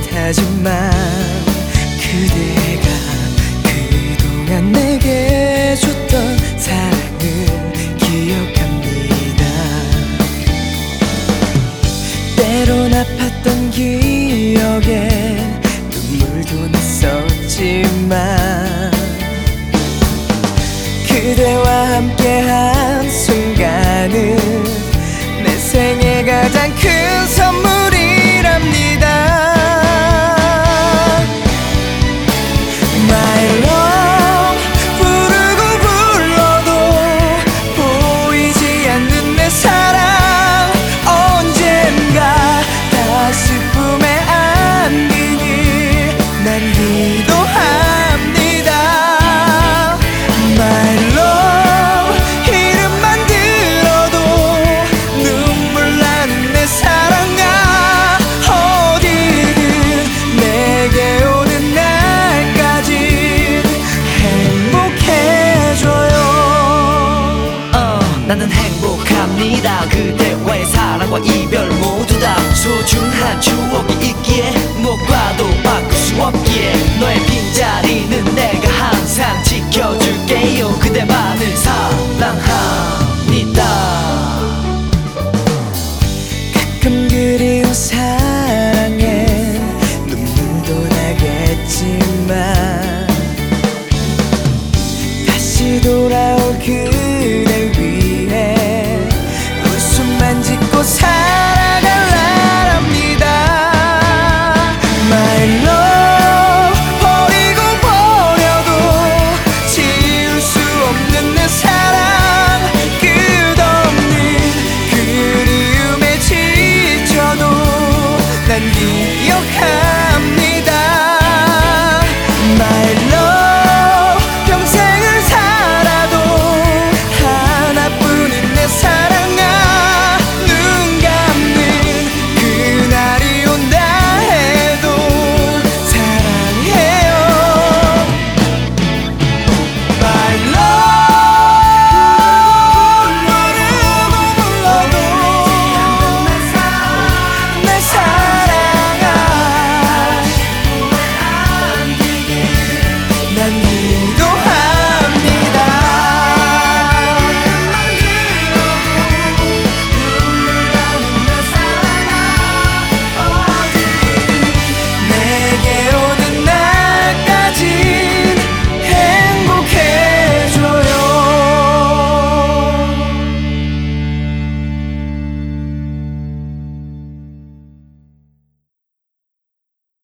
하지만 그대가 그동안 내게 줬던 사랑을 기억합니다. 때론 아팠던 기억에 눈물도 났었지만 그대와 함께한 순간은 내 생애 가장 큰 선물이랍니다. My love 부르고 불러도 보이지 않는 내 사랑 언젠가 다시 품에 안기길 난 기도합니다. My love 이름만 들어도 눈물 나는 내 사랑아 어디든 내게 오는 날까지 행복해져요. 나는 행복합니다. 그대와의 사랑과 이별 모두 다 소중한 추억이 있기에 무엇과도 바꿀 수 없기에 너의 빈자리는 내가 항상 지켜줄게요. 그대만을 사랑합니다. 가끔 그리운 사랑에 눈물도 나겠지만 다시 돌아올 그댈 위해 웃음만 짓고 살아갈랍니다. My love 버리고 버려도 지울 수 없는 내 사랑 끝없는 그리움에 지쳐도 난 기억하